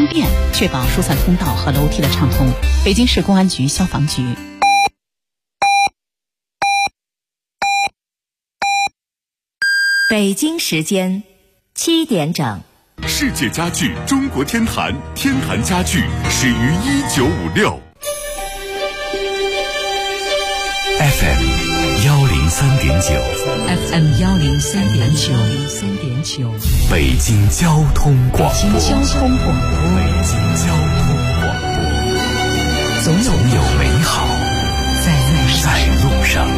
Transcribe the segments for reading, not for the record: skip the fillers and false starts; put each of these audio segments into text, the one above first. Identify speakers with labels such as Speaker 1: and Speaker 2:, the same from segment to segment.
Speaker 1: 通电，确保疏散通道和楼梯的畅通。北京市公安局消防局。
Speaker 2: 北京时间7点整。
Speaker 3: 世界家具中国天坛，天坛家具始于1956。FM
Speaker 2: 103.9，FM 103.9，
Speaker 3: 北京交通广播，
Speaker 2: 北京交通广播，总有美好在路上。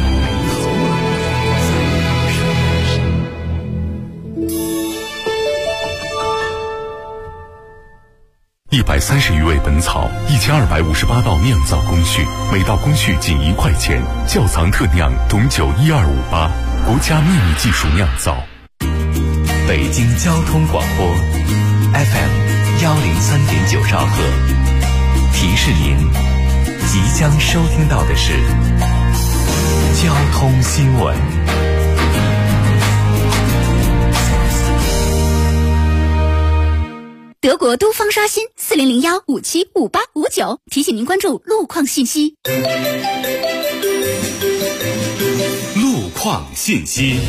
Speaker 3: 130余味本草，1258道酿造工序，每道工序仅1块钱。窖藏特酿董酒1258，国家秘密技术酿造。
Speaker 2: 北京交通广播 FM 103.9兆赫，提示您即将收听到的是交通新闻。
Speaker 4: 德国都方刷新4001575859，提醒您关注路况信息。
Speaker 3: 路况信息。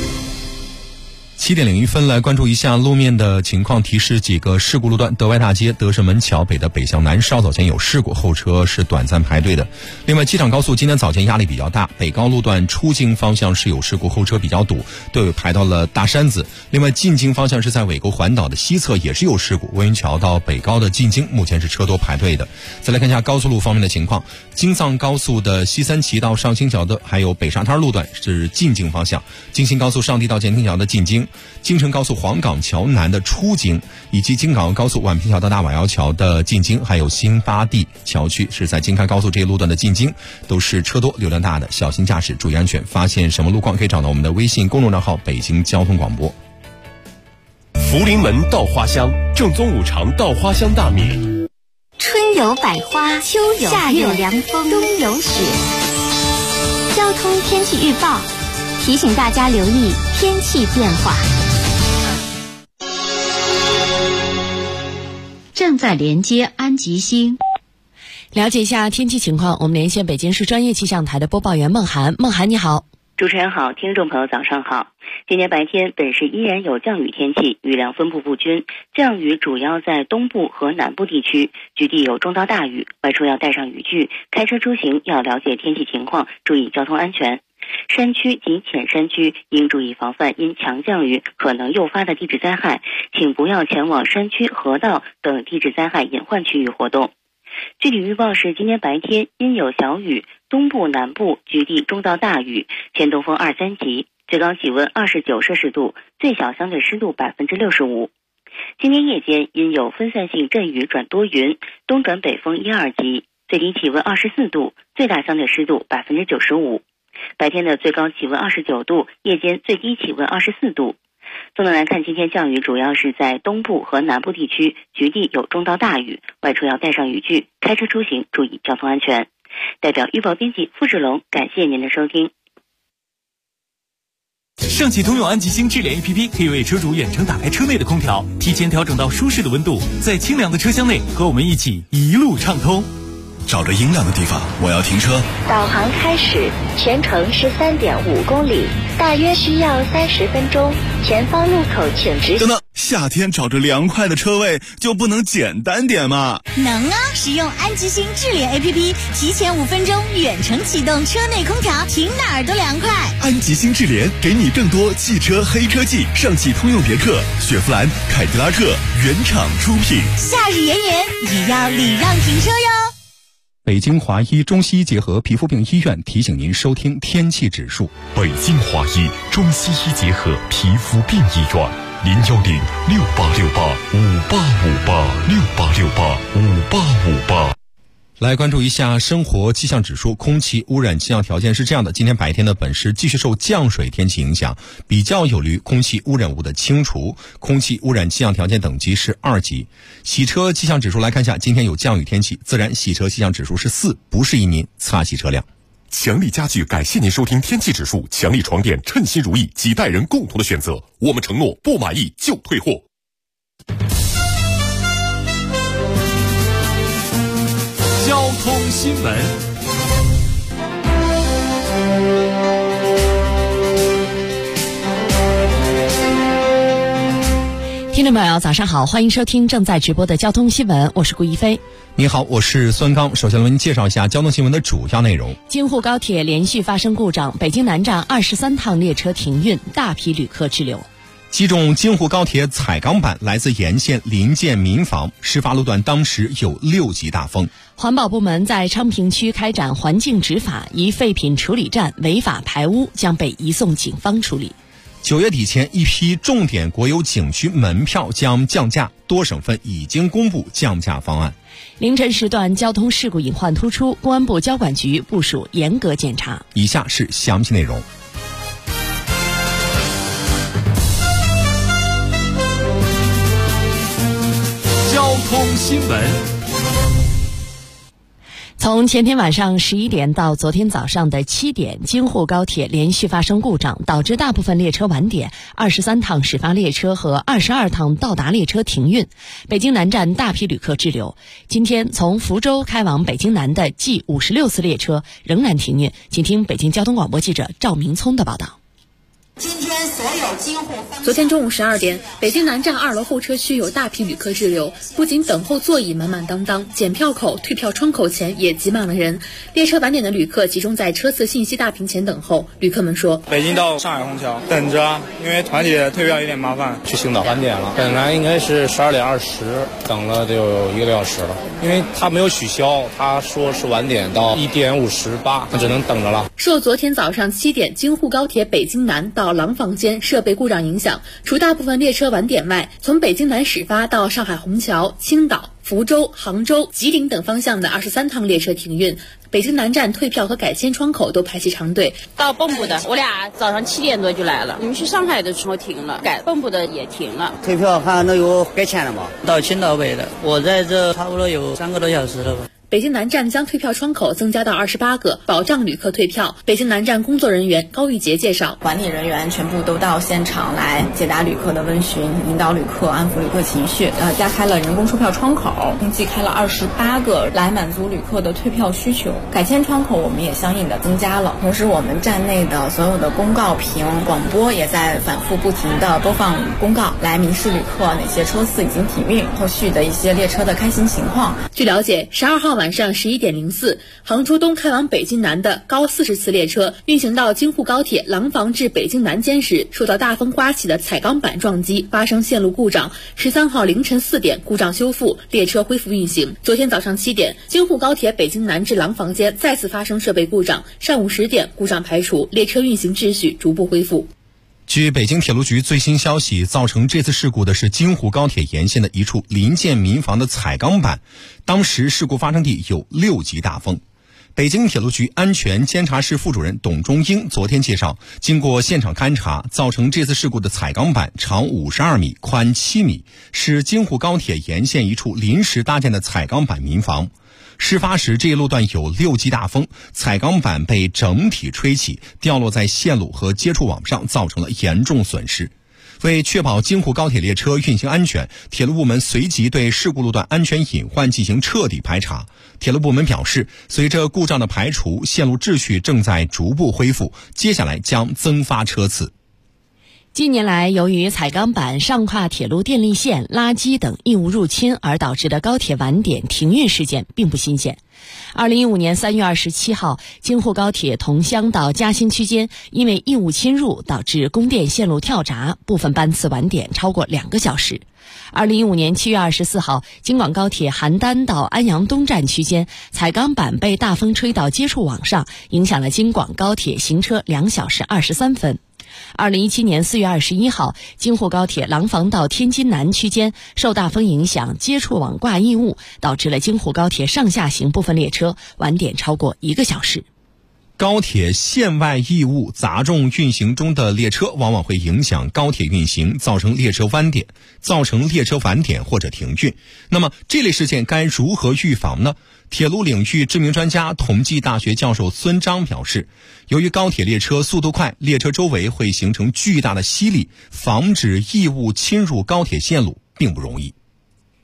Speaker 5: 7点01分，来关注一下路面的情况，提示几个事故路段：德外大街德胜门桥北的北向南稍早前有事故，后车是短暂排队的。另外，机场高速今天早前压力比较大，北高路段出京方向是有事故，后车比较堵，队伍排到了大山子。另外，进京方向是在尾沟环岛的西侧也是有事故，温榆桥到北高的进京目前是车多排队的。再来看一下高速路方面的情况，京藏高速的西三旗到上清桥的还有北沙滩路段是进京方向，京新高速上地到建亭桥的进京，京承高速黄岗桥南的出京，以及京港高速宛平桥到大瓦窑桥的进京，还有新八地桥区是在京开高速这一路段的进京，都是车多流量大的，小心驾驶，注意安全。发现什么路况可以找到我们的微信公众账号北京交通广播。
Speaker 3: 福临门稻花香，正宗五常稻花香大米。
Speaker 4: 春有百花，秋有夏有凉风，冬有雪。交通天气预报提醒大家留意天气变化。
Speaker 6: 正在连接安吉星。
Speaker 2: 了解一下天气情况，我们连线北京市专业气象台的播报员孟涵。孟涵你好。
Speaker 7: 主持人好，听众朋友早上好。今天白天本市依然有降雨天气，雨量分布不均，降雨主要在东部和南部地区，局地有中到大雨，外出要带上雨具，开车出行要了解天气情况，注意交通安全。山区及浅山区应注意防范因强降雨可能诱发的地质灾害，请不要前往山区、河道等地质灾害隐患区域活动。具体预报是今天白天阴有小雨，东部南部局地中到大雨，偏东风2、3级，最高气温29摄氏度，最小相对湿度65%。今天夜间阴有分散性阵雨转多云，东转北风1、2级，最低气温24度，最大相对湿度95%。白天的最高气温29度，夜间最低气温24度。综合来看，今天降雨主要是在东部和南部地区，局地有中到大雨，外出要带上雨具，开车出行注意交通安全。代表预报编辑付志龙，感谢您的收听。
Speaker 8: 上汽通用安吉星智联 APP 可以为车主远程打开车内的空调，提前调整到舒适的温度，在清凉的车厢内和我们一起一路畅通。
Speaker 9: 找着阴凉的地方，我要停车。
Speaker 4: 导航开始，全程13.5公里，大约需要30分钟。前方路口请直行。
Speaker 9: 等等，夏天找着凉快的车位就不能简单点吗？
Speaker 4: 能啊！使用安吉星智联 APP， 提前5分钟远程启动车内空调，停哪儿都凉快。
Speaker 9: 安吉星智联给你更多汽车黑科技，上汽通用别克、雪佛兰、凯迪拉克原厂出品。
Speaker 4: 夏日炎炎，也要礼让停车哟。
Speaker 5: 北京华医中西医结合皮肤病医院提醒您收听天气指数。
Speaker 3: 北京华医中西医结合皮肤病医院，0106868585858，68685858。
Speaker 5: 来关注一下生活气象指数，空气污染气象条件是这样的：今天白天的本市继续受降水天气影响，比较有利于空气污染物的清除，空气污染气象条件等级是2级。洗车气象指数来看一下，今天有降雨天气，自然洗车气象指数是4，不适宜您擦洗车辆。
Speaker 3: 强力家具感谢您收听天气指数，强力床垫称心如意，几代人共同的选择，我们承诺不满意就退货。
Speaker 8: 新闻。
Speaker 1: 听众朋友早上好，欢迎收听正在直播的交通新闻，我是顾一飞。
Speaker 5: 你好，我是孙刚。首先为您介绍一下交通新闻的主要内容。
Speaker 1: 京沪高铁连续发生故障，北京南站23趟列车停运，大批旅客滞留。
Speaker 5: 击中京沪高铁彩钢板来自沿线临建民房，事发路段当时有6级大风。
Speaker 1: 环保部门在昌平区开展环境执法，一废品处理站违法排污将被移送警方处理。
Speaker 5: 9月底前，一批重点国有景区门票将降价，多省份已经公布降价方案。
Speaker 1: 凌晨时段交通事故隐患突出，公安部交管局部署严格检查。
Speaker 5: 以下是详细内容。
Speaker 8: 交通新闻。
Speaker 1: 从前天晚上11点到昨天早上的7点，京沪高铁连续发生故障，导致大部分列车晚点，23趟始发列车和22趟到达列车停运。北京南站大批旅客滞留。今天从福州开往北京南的 G56次列车仍然停运。请听北京交通广播记者赵明聪的报道。
Speaker 10: 今天所有京沪昨天中午12点，北京南站2楼候车区有大批旅客滞留，不仅等候座椅满满当当，检票口、退票窗口前也挤满了人。列车晚点的旅客集中在车次信息大屏前等候。旅客们说：
Speaker 11: 北京到上海虹桥等着，因为团体退票有点麻烦。
Speaker 12: 去青岛晚点了，本来应该是12点20，等了得有1个多小时了，因为他没有取消，他说是晚点到1点58，那只能等着了。
Speaker 10: 受昨天早上7点京沪高铁北京南到廊坊间设备故障影响，除大部分列车晚点外，从北京南始发到上海虹桥、青岛、福州、杭州、吉林等方向的23趟列车停运。北京南站退票和改签窗口都排起长队。
Speaker 13: 到蚌埠的，我俩早上7点多就来了。你们去上海的时候停了，蚌埠的也停了。
Speaker 14: 退票看都有改签了吗？到青岛北的，我在这差不多有3个多小时了吧。
Speaker 10: 北京南站将退票窗口增加到28个，保障旅客退票。北京南站工作人员高玉杰介绍，
Speaker 15: 管理人员全部都到现场来解答旅客的问询，引导旅客，安抚旅客情绪。加开了人工售票窗口，共计开了28个，来满足旅客的退票需求。改签窗口我们也相应的增加了，同时我们站内的所有的公告屏、广播也在反复不停的播放公告，来明示旅客哪些车次已经停运，后续的一些列车的开行情况。
Speaker 10: 据了解，12号晚上11点04，杭州东开往北京南的高40次列车运行到京沪高铁廊坊至北京南间时，受到大风刮起的彩钢板撞击，发生线路故障。13号凌晨4点，故障修复，列车恢复运行。昨天早上7点，京沪高铁北京南至廊坊间再次发生设备故障，上午10点，故障排除，列车运行秩序逐步恢复。
Speaker 5: 据北京铁路局最新消息，造成这次事故的是京沪高铁沿线的一处临建民房的彩钢板，当时事故发生地有6级大风。北京铁路局安全监察室副主任董忠英昨天介绍，经过现场勘查，造成这次事故的彩钢板长52米，宽7米，是京沪高铁沿线一处临时搭建的彩钢板民房。事发时，这一路段有6级大风，彩钢板被整体吹起，掉落在线路和接触网上，造成了严重损失。为确保京沪高铁列车运行安全，铁路部门随即对事故路段安全隐患进行彻底排查。铁路部门表示，随着故障的排除，线路秩序正在逐步恢复，接下来将增发车次。
Speaker 1: 近年来，由于彩钢板上跨铁路电力线、垃圾等异物入侵而导致的高铁晚点停运事件并不新鲜。2015年3月27号，京沪高铁桐乡到嘉兴区间因为异物侵入导致供电线路跳闸，部分班次晚点超过2个小时。2015年7月24号，京广高铁邯郸到安阳东站区间，彩钢板被大风吹到接触网上，影响了京广高铁行车2小时23分。2017年4月21号，京沪高铁廊坊到天津南区间受大风影响，接触网挂异物，导致了京沪高铁上下行部分列车晚点超过1个小时。
Speaker 5: 高铁线外异物砸中运行中的列车，往往会影响高铁运行，造成列车晚点或者停运。那么这类事件该如何预防呢？铁路领域知名专家、同济大学教授孙章表示，由于高铁列车速度快，列车周围会形成巨大的吸力，防止异物侵入高铁线路并不容易。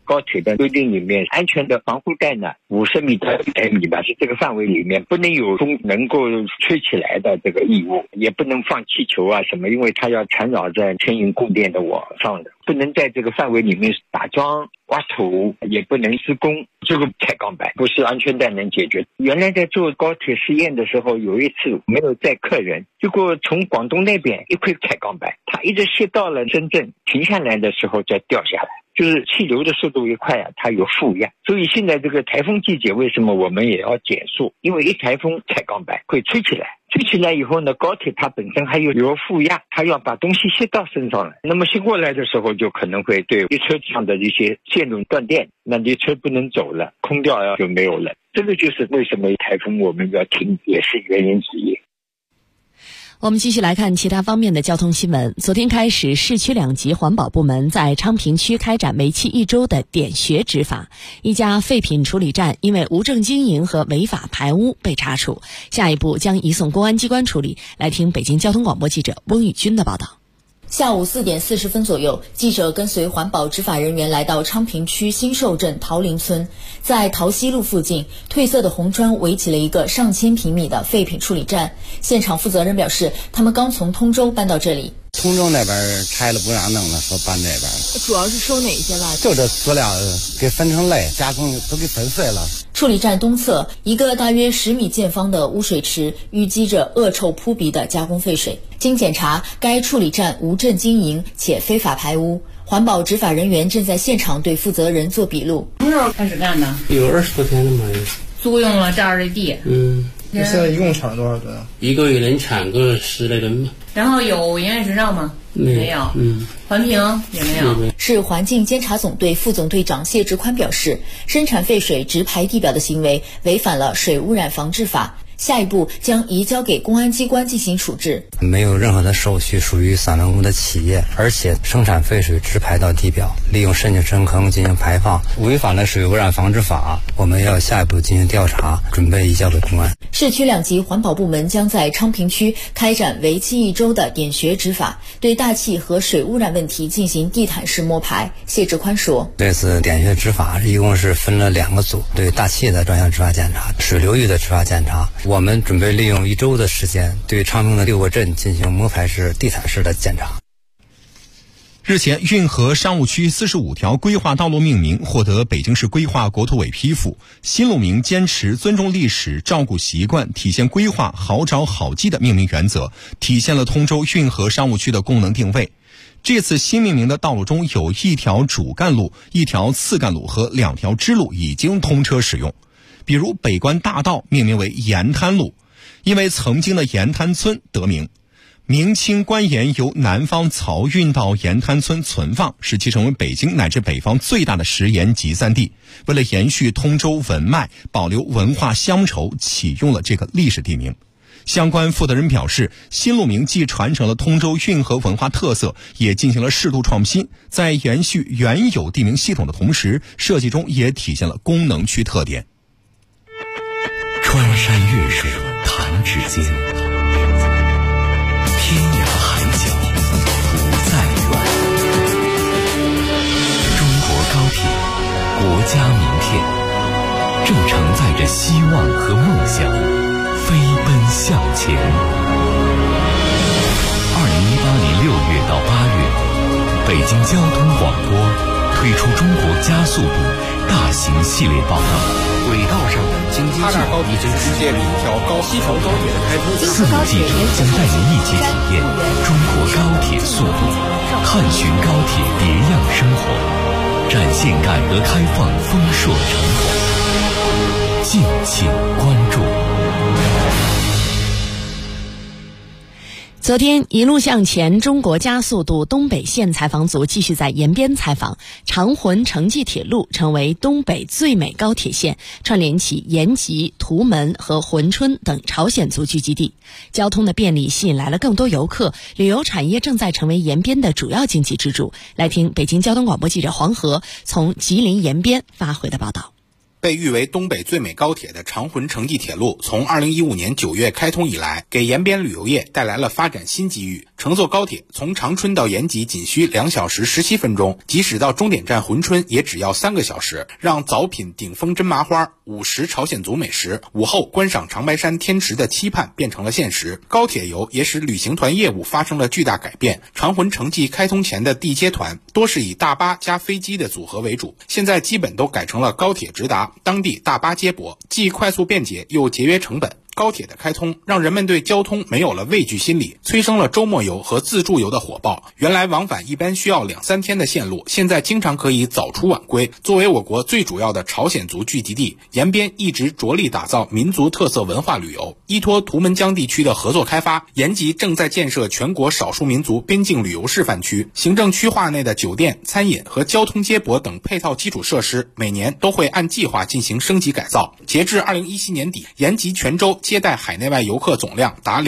Speaker 16: 高铁的规定里面，安全的防护带呢50米到100米吧，是这个范围里面不能有风能够吹起来的这个异物，也不能放气球啊什么，因为它要缠绕在牵引供电的网上的，不能在这个范围里面打桩挖土，也不能施工，这个踩钢板不是安全带能解决。原来在做高铁试验的时候，有一次没有载客人，结果从广东那边一块踩钢板，它一直卸到了深圳，停下来的时候再掉下来，就是气流的速度一快啊，它有负压。所以现在这个台风季节，为什么我们也要减速？因为一台风踩钢板会吹起来，吹起来以后呢，高铁它本身还有负压，它要把东西卸到身上来，那么卸过来的时候就可能会对列车上的一些线路断电，那列车不能走了，空调就没有了。这个就是为什么台风我们要停，也是原因之一。
Speaker 1: 我们继续来看其他方面的交通新闻。昨天开始，市区2级环保部门在昌平区开展为期1周的点穴执法。一家废品处理站因为无证经营和违法排污被查处，下一步将移送公安机关处理。来听北京交通广播记者翁宇军的报道。
Speaker 17: 下午4点40分左右，记者跟随环保执法人员来到昌平区新寿镇桃林村，在桃西路附近，褪色的红砖围起了一个上千平米的废品处理站。现场负责人表示，他们刚从通州搬到这里。
Speaker 18: 通州那边拆了不让弄了，说搬这边。
Speaker 17: 主要是收哪些垃圾？
Speaker 18: 就这塑料给分成类，加工都给粉碎了。
Speaker 17: 处理站东侧一个大约10米见方的污水池淤积着恶臭扑鼻的加工废水，经检查，该处理站无证经营且非法排污。环保执法人员正在现场对负责人做笔录。
Speaker 19: 什么时候开始干的？
Speaker 20: 有20多天了嘛。
Speaker 19: 租用了这儿的地。
Speaker 11: 那现在一共产了多少吨啊？
Speaker 20: 一个月能产个10来吨嘛。
Speaker 19: 然后有营业执照吗？没有。环评也没有。
Speaker 17: 市环境监察总队副总队长谢志宽表示，生产废水直排地表的行为违反了水污染防治法，下一步将移交给公安机关进行处置。
Speaker 18: 没有任何的手续，属于散乱工的企业，而且生产废水直排到地表，利用深井深坑进行排放，违反了水污染防治法。我们要下一步进行调查，准备移交给公安。
Speaker 17: 市区2级环保部门将在昌平区开展为期1周的点穴执法，对大气和水污染问题进行地毯式摸排。谢志宽说，
Speaker 18: 这次点穴执法一共是分了2个组，对大气的专项执法检查，水流域的执法检查。我们准备利用1周的时间，对昌平的6个镇进行摸排式、地毯式的检查。
Speaker 5: 日前，运河商务区45条规划道路命名获得北京市规划国土委批复。新路名坚持尊重历史、照顾习惯，体现规划好找好记的命名原则，体现了通州运河商务区的功能定位。这次新命名的道路中有1条主干路、1条次干路和2条支路已经通车使用。比如北关大道命名为盐滩路，因为曾经的盐滩村得名。明清官盐由南方漕运到盐滩村存放，使其成为北京乃至北方最大的食盐集散地。为了延续通州文脉，保留文化乡愁，启用了这个历史地名。相关负责人表示，新路名既传承了通州运河文化特色，也进行了适度创新，在延续原有地名系统的同时，设计中也体现了功能区特点。
Speaker 2: 穿山越水弹指间，天涯海角不再远。中国高铁，国家名片，正承载着希望和梦想，飞奔向前。2018年6月到8月，北京交通广播推出中国加速度大型系列报道。轨道上的经济计划已经实现了一条西成高铁的开通。4路记者将带您一起体验中国高铁速度，探寻高铁别样生活，展现改革开放丰硕成果。敬请关注。
Speaker 1: 昨天，一路向前中国加速度东北线采访组继续在延边采访。长浑城际铁路成为东北最美高铁线，串联起延吉、图门和珲春等朝鲜族聚集地。交通的便利吸引来了更多游客，旅游产业正在成为延边的主要经济支柱。来听北京交通广播记者黄河从吉林延边发回的报道。
Speaker 21: 被誉为东北最美高铁的长浑城际铁路，从2015年9月开通以来，给延边旅游业带来了发展新机遇。乘坐高铁从长春到延吉仅需2小时17分钟，即使到终点站珲春也只要3个小时，让早品顶峰真麻花、午时朝鲜族美食、午后观赏长白山天池的期盼变成了现实。高铁游也使旅行团业务发生了巨大改变。长浑城际开通前的地接团多是以大巴加飞机的组合为主，现在基本都改成了高铁直达，当地大巴接驳，既快速便捷又节约成本。高铁的开通让人们对交通没有了畏惧心理，催生了周末游和自助游的火爆。原来往返一般需要2-3天的线路，现在经常可以早出晚归。作为我国最主要的朝鲜族聚集地，延边一直着力打造民族特色文化旅游。依托图们江地区的合作开发，延吉正在建设全国少数民族边境旅游示范区，行政区划内的酒店、餐饮和交通接驳等配套基础设施每年都会按计划进行升级改造。截至2017年底，延吉全州接待海内外游客总量达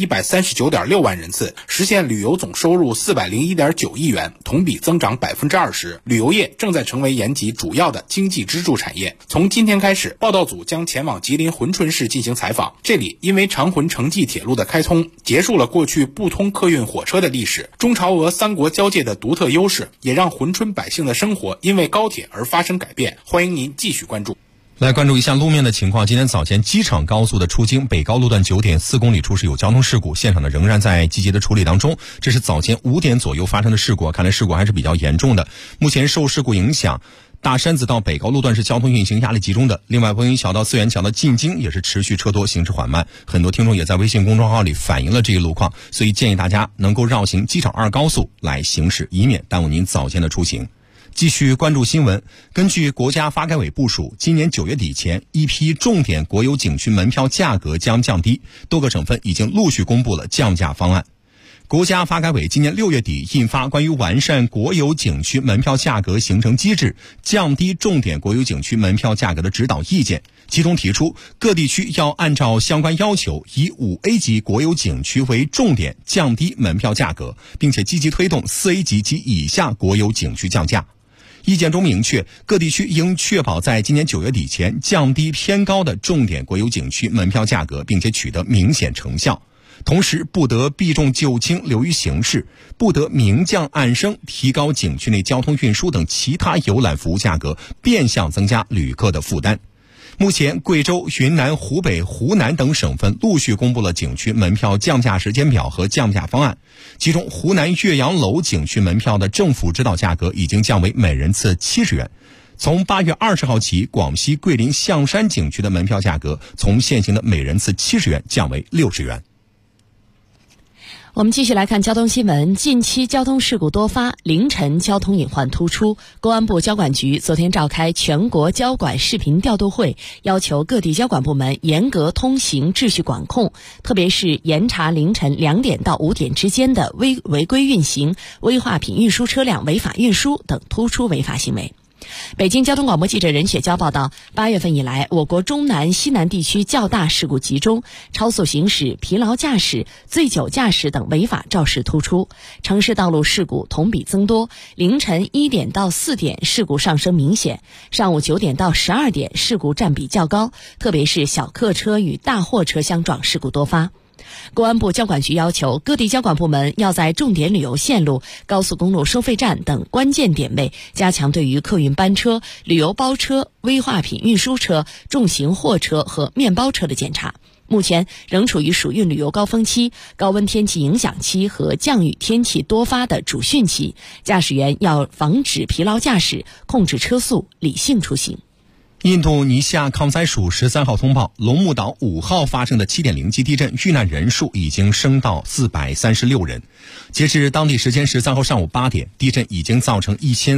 Speaker 21: 2139.6万人次，实现旅游总收入401.9亿元，同比增长20%。旅游业正在成为延吉主要的经济支柱产业。从今天开始，报道组将前往吉林珲春市进行采访。这里因为长浑城际铁路的开通，结束了过去不通客运火车的历史，中朝俄3国交界的独特优势，也让珲春百姓的生活因为高铁而发生改变。欢迎您继续关注。
Speaker 5: 来关注一下路面的情况。今天早前机场高速的出京北高路段9点4公里处是有交通事故，现场呢仍然在积极的处理当中。这是早前5点左右发生的事故，看来事故还是比较严重的。目前受事故影响，大山子到北高路段是交通运行压力集中的。另外，汾云桥到四元桥的进京也是持续车多，行驶缓慢。很多听众也在微信公众号里反映了这一路况，所以建议大家能够绕行机场2高速来行驶，以免耽误您早前的出行。继续关注新闻。根据国家发改委部署，今年9月底前，一批重点国有景区门票价格将降低，多个省份已经陆续公布了降价方案。国家发改委今年6月底印发关于完善国有景区门票价格形成机制，降低重点国有景区门票价格的指导意见，其中提出各地区要按照相关要求，以5A 级国有景区为重点降低门票价格，并且积极推动4A 级及以下国有景区降价。意见中明确，各地区应确保在今年9月底前降低偏高的重点国有景区门票价格，并且取得明显成效。同时，不得避重就轻流于形式，不得明降暗升，提高景区内交通运输等其他游览服务价格，变相增加旅客的负担。目前，贵州、云南、湖北、湖南等省份陆续公布了景区门票降价时间表和降价方案。其中，湖南岳阳楼景区门票的政府指导价格已经降为每人次70元。从8月20号起，广西桂林象山景区的门票价格从现行的每人次70元降为60元。
Speaker 1: 我们继续来看交通新闻。近期交通事故多发，凌晨交通隐患突出。公安部交管局昨天召开全国交管视频调度会，要求各地交管部门严格通行秩序管控，特别是严查凌晨2点到5点之间的违规运行、危化品运输车辆违法运输等突出违法行为。北京交通广播记者任雪娇报道，8月份以来，我国中南、西南地区较大事故集中，超速行驶、疲劳驾驶、醉酒驾驶等违法肇事突出，城市道路事故同比增多。凌晨1点到4点事故上升明显，上午9点到12点事故占比较高，特别是小客车与大货车相撞事故多发。公安部交管局要求各地交管部门要在重点旅游线路、高速公路收费站等关键点位加强对于客运班车、旅游包车、危化品运输车、重型货车和面包车的检查。目前仍处于暑运旅游高峰期、高温天气影响期和降雨天气多发的主汛期，驾驶员要防止疲劳驾驶，控制车速，理性出行。
Speaker 5: 印度尼西亚抗灾署13号通报，龙目岛5号发生的7.0级地震，遇难人数已经升到436人。截至当地时间13号上午8点，地震已经造成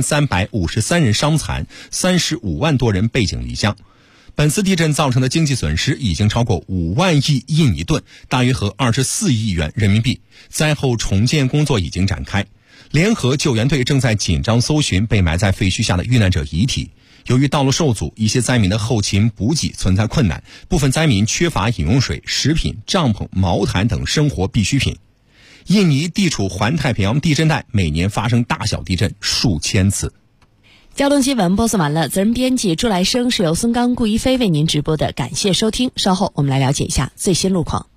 Speaker 5: 1353人伤残，35万多人背井离乡。本次地震造成的经济损失已经超过5万亿印尼盾，大约合24亿元人民币。灾后重建工作已经展开，联合救援队正在紧张搜寻被埋在废墟下的遇难者遗体。由于道路受阻，一些灾民的后勤补给存在困难，部分灾民缺乏饮用水、食品、帐篷、毛毯等生活必需品。印尼地处环太平洋地震带，每年发生大小地震数千次。
Speaker 1: 交通新闻播送完了，责任编辑朱来生，是由孙刚、顾一飞为您直播的，感谢收听。稍后我们来了解一下最新路况。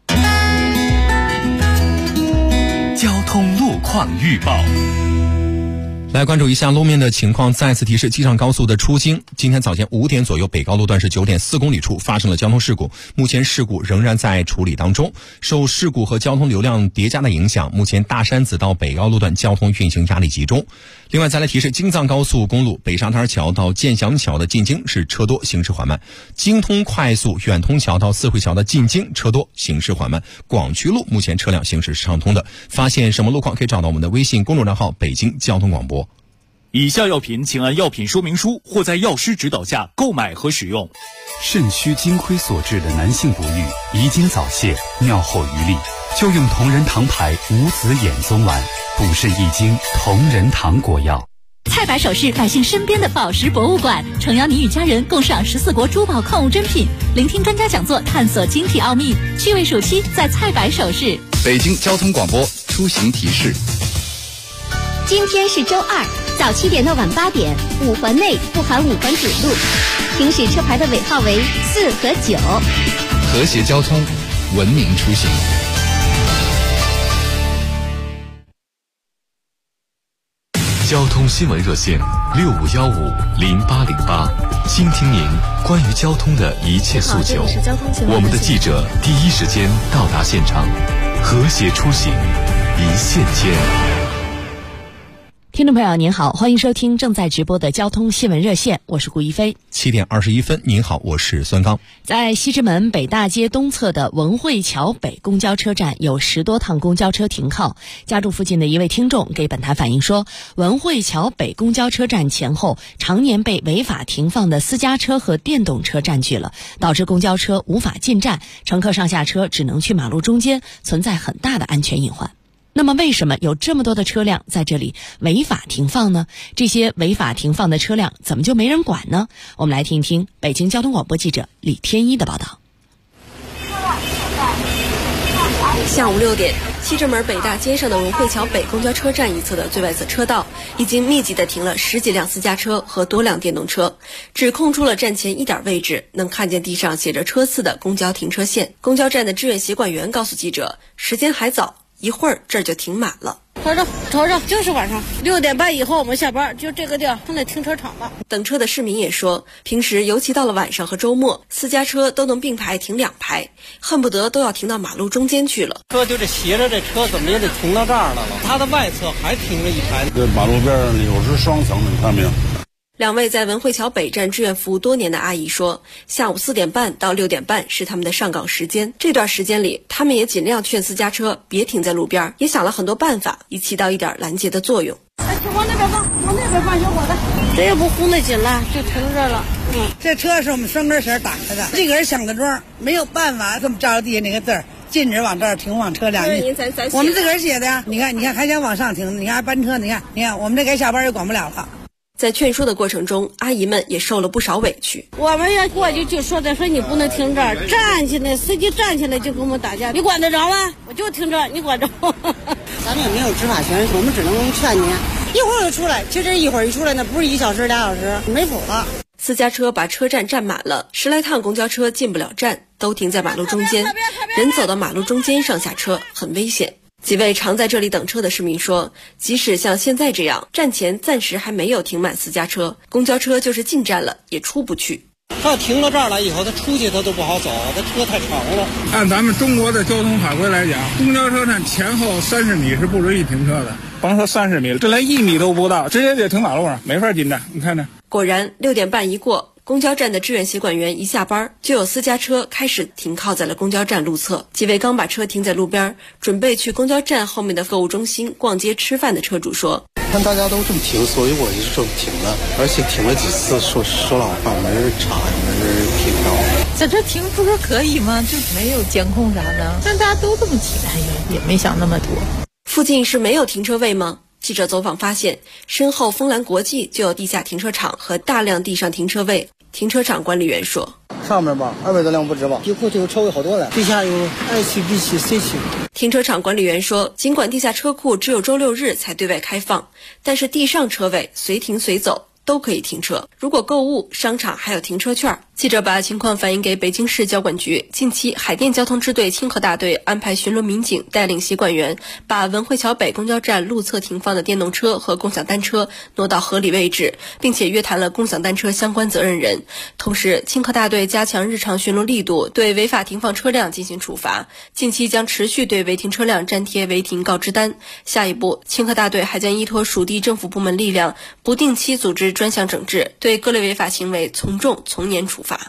Speaker 2: 交通路况预报。
Speaker 5: 来关注一下路面的情况，再次提示，机场高速的出京，今天早间5点左右，北高路段是9.4公里处发生了交通事故，目前事故仍然在处理当中。受事故和交通流量叠加的影响，目前大山子到北高路段交通运行压力集中。另外再来提示，京藏高速公路北沙滩桥到建祥桥的进京是车多，行驶缓慢；京通快速远通桥到四惠桥的进京车多，行驶缓慢。广渠路目前车辆行驶是畅通的。发现什么路况可以找到我们的微信公众账号北京交通广播。
Speaker 8: 以下药品请按药品说明书或在药师指导下购买和使用。
Speaker 6: 肾虚精亏所致的男性不育、遗精早泄、尿后余力，就用同仁堂牌无籽眼松丸，补肾益精，同仁堂果药。
Speaker 22: 蔡百首饰百姓身边的宝石博物馆，诚邀您与家人共赏14国珠宝矿物珍品，聆听专家讲座，探索晶体奥秘。趣味暑期在蔡百首饰。
Speaker 23: 北京交通广播出行提示：
Speaker 4: 今天是周二，早7点到晚8点，5环内不含5环主路，行驶车牌的尾号为4和9。
Speaker 23: 和谐交通，文明出行。
Speaker 2: 交通新闻热线65150808，倾听您关于交通的一切诉求。我们的记者第一时间到达现场，和谐出行，一线牵。
Speaker 1: 听众朋友您好，欢迎收听正在直播的交通新闻热线，我是顾一飞。
Speaker 5: 7点21分，您好，我是孙刚。
Speaker 1: 在西直门北大街东侧的文汇桥北公交车站有10多趟公交车停靠。家住附近的一位听众给本台反映说，文汇桥北公交车站前后常年被违法停放的私家车和电动车占据了，导致公交车无法进站，乘客上下车只能去马路中间，存在很大的安全隐患。那么为什么有这么多的车辆在这里违法停放呢？这些违法停放的车辆怎么就没人管呢？我们来听一听北京交通广播记者李天一的报道。
Speaker 24: 下午6点，西直门北大街上的文汇桥北公交车站一侧的最外侧车道，已经密集地停了10几辆私家车和多辆电动车，只空出了站前一点位置，能看见地上写着车次的公交停车线。公交站的支援协管员告诉记者，时间还早，一会儿这儿就停满了。
Speaker 25: 瞅瞅，就是晚上6点半以后我们下班，就这个地儿放在停车场了。
Speaker 24: 等车的市民也说，平时尤其到了晚上和周末，私家车都能并排停2排，恨不得都要停到马路中间去了。
Speaker 26: 车就这斜着，这车怎么也得停到这儿来了。它的外侧还停了一排。
Speaker 27: 这马路边上有时双层，你看没有？
Speaker 24: 两位在文汇桥北站志愿服务多年的阿姨说，下午4点半到6点半是他们的上岗时间。这段时间里，他们也尽量劝私家车别停在路边，也想了很多办法，以起到一点拦截的作用。
Speaker 25: 往那边放，往那边放，小伙子，这也不轰得紧了，就停这了。
Speaker 28: 这车是我们双根弦打开的，这个人想得装，没有办法这么照着地下那个字儿，禁止往这儿停往车辆。我们自个儿写的呀，你看，还想往上停，你看班车，你看，我们这该下班也管不了了。
Speaker 24: 在劝说的过程中，阿姨们也受了不少委屈。
Speaker 25: 我们要过去就说你不能停这儿，站起来，司机站起来就跟我们打架，你管得着吗？我就停这儿，你管着。
Speaker 28: 咱们也没有执法权，我们只能劝你，一会儿就出来。其实一会儿一出来，那不是1小时2小时，没谱了。
Speaker 24: 私家车把车站占满了，10来趟公交车进不了站，都停在马路中间，人走到马路中间上下车很危险。几位常在这里等车的市民说，即使像现在这样，站前暂时还没有停满私家车，公交车就是进站了也出不去。
Speaker 26: 他要停到这儿来以后，他出去他都不好走，他车太长了。
Speaker 11: 按咱们中国的交通法规来讲，公交车站前后30米是不允许停车的，甭说30米了，这连1米都不到，直接就停马路上，没法进站。你看这。
Speaker 24: 果然6点半一过，公交站的志愿协管员一下班，就有私家车开始停靠在了公交站路侧。几位刚把车停在路边，准备去公交站后面的购物中心逛街吃饭的车主说，
Speaker 27: 看大家都这么停，所以我就这么停了，而且停了几次，说老话，没人查，没人批票。
Speaker 29: 在这停不是可以吗？就没有监控啥的，但大家都这么停，也没想那么多。
Speaker 24: 附近是没有停车位吗？记者走访发现，身后丰兰国际就有地下停车场和大量地上停车位。停车场管理员说，
Speaker 28: 上面吧200多辆不止吧，地库就有车位好多的，地下有A区、B区、C 区。
Speaker 24: 停车场管理员说，尽管地下车库只有周6日才对外开放，但是地上车位随停随走， 都可以停车。如果购物，商场还有停车券。记者把情况反映给北京市交管局，近期海淀交通支队清河大队安排巡逻民警带领协管员把文汇桥北公交站路侧停放的电动车和共享单车挪到合理位置，并且约谈了共享单车相关责任人。同时，清河大队加强日常巡逻力度，对违法停放车辆进行处罚。近期将持续对违停车辆粘贴违停告知单。下一步，清河大队还将依托属地政府部门力量，不定期组织专项整治，对各类违法行为从重从严处罚。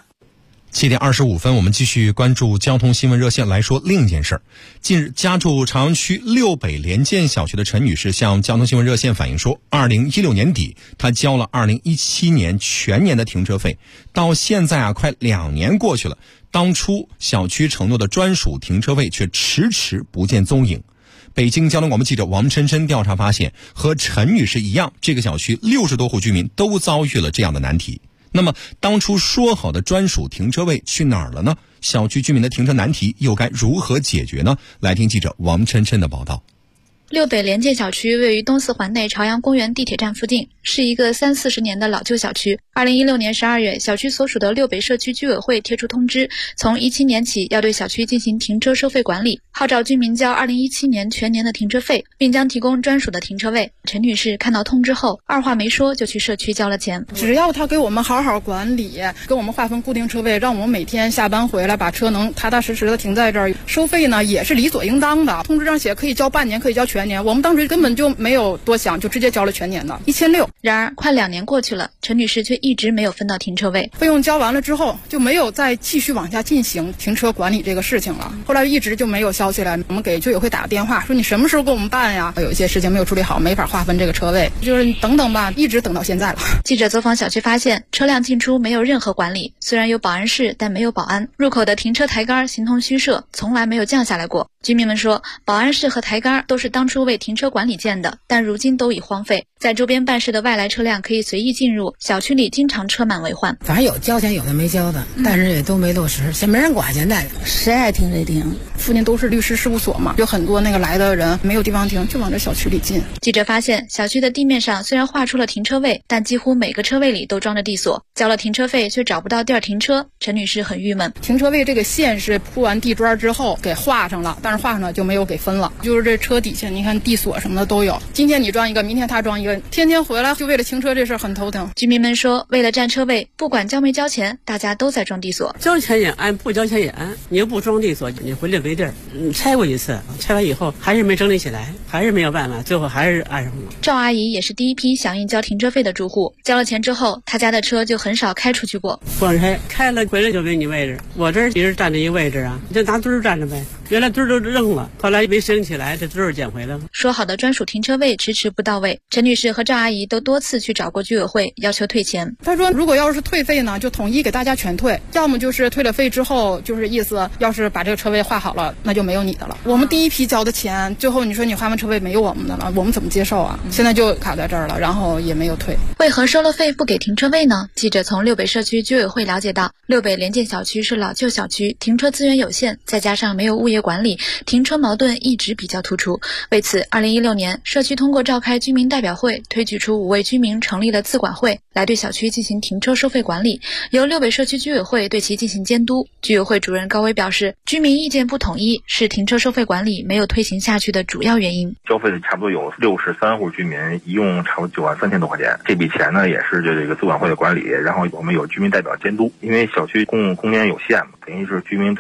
Speaker 5: 7点25分，我们继续关注交通新闻热线，来说另一件事儿。近日，家住朝阳区六北联建小区的陈女士向交通新闻热线反映说，2016年底她交了2017年全年的停车费，到现在快2年过去了，当初小区承诺的专属停车位却迟迟不见踪影。北京交通广播记者王琛琛调查发现，和陈女士一样，这个小区60多户居民都遭遇了这样的难题。那么当初说好的专属停车位去哪儿了呢？小区居民的停车难题又该如何解决呢？来听记者王琛琛的报道。
Speaker 3: 六北联建小区位于东四环内朝阳公园地铁站附近，是一个30-40年的老旧小区。2016年12月，小区所属的六北社区居委会贴出通知，从17年起要对小区进行停车收费管理，号召居民交2017年全年的停车费，并将提供专属的停车位。陈女士看到通知后，二话没说就去社区交了钱。
Speaker 7: 只要他给我们好好管理，给我们划分固定车位，让我们每天下班回来把车能踏踏实实的停在这儿，收费呢也是理所应当的。通知上写可以交半年，可以交全年，我们当时根本就没有多想，就直接交了全年的1600。
Speaker 3: 然而快2年过去了，陈女士却一直没有分到停车位。
Speaker 7: 费用交完了之后，就没有再继续往下进行停车管理这个事情了。后来一直就没有消息了，我们给居委会打个电话，说你什么时候给我们办呀？有一些事情没有处理好，没法划分这个车位，就是等等吧，一直等到现在了。
Speaker 3: 记者走访小区发现，车辆进出没有任何管理，虽然有保安室，但没有保安。入口的停车台杆形同虚设，从来没有降下来过。居民们说，保安室和台杆都是当初为停车管理建的，但如今都已荒废。在周边办事的外来车辆可以随意进入，小区里经常车满为患。
Speaker 28: 反正有交钱，有的没交的，但是也都没落实，现没人管。现在谁爱停谁停，
Speaker 7: 附近都是律师事务所嘛，有很多那个来的人没有地方停，就往这小区里进。
Speaker 3: 记者发现，小区的地面上虽然画出了停车位，但几乎每个车位里都装着地锁，交了停车费却找不到地儿停车。陈女士很郁闷。
Speaker 7: 停车位这个线是铺完地砖之后给画上了，但是画上了就没有给分了，就是这车底下你看地锁什么的都有，今天你装一个，明天他装一个，天天回来就为了停车这事很头疼。
Speaker 3: 居民们说，为了占车位，不管交没交钱，大家都在装地锁。
Speaker 20: 交钱也按，不交钱也按。你要不装地锁，你回来没地儿。拆过一次，拆完以后还是没整理起来，还是没有办法，最后还是按上了。
Speaker 3: 赵阿姨也是第一批响应交停车费的住户，交了钱之后，她家的车就很少开出去过。
Speaker 20: 不让开，开了回来就给你位置，我这儿一人占着一位置啊，你就拿墩儿占着呗。原来墩儿都扔了，后来没拾起来，这墩儿捡回来了。
Speaker 3: 说好的专属停车位迟迟不到位，陈女士和赵阿姨都多次去找过居委会，要求退钱。
Speaker 7: 她说，如果要是退费呢，就统一给大家全退，要么就是退了费之后，就是意思要是把这个车位划好了，那就没有你的了。我们第一批交的钱，最后你说你划完车位没有我们的了，我们怎么接受啊？现在就卡在这儿了，然后也没有退。
Speaker 3: 为何收了费不给停车位呢？记者从六北社区居委会了解到，六北联建小区是老旧小区，停车资源有限，再加上没有物业管理，停车矛盾一直比较突出。为此，2016年社区通过召开居民代表会，推举出5位居民成立了自管会，来对小区进行停车收费管理，由六北社区居委会对其进行监督。居委会主任高威表示，居民意见不统一是停车收费管理没有推行下去的主要原因。
Speaker 9: 交费的差不多有63户居民，一共差不多93000多块钱。这笔钱呢，也是这个自管会的管理，然后我们有居民代表监督，因为小区公共空间有限嘛，等于是居民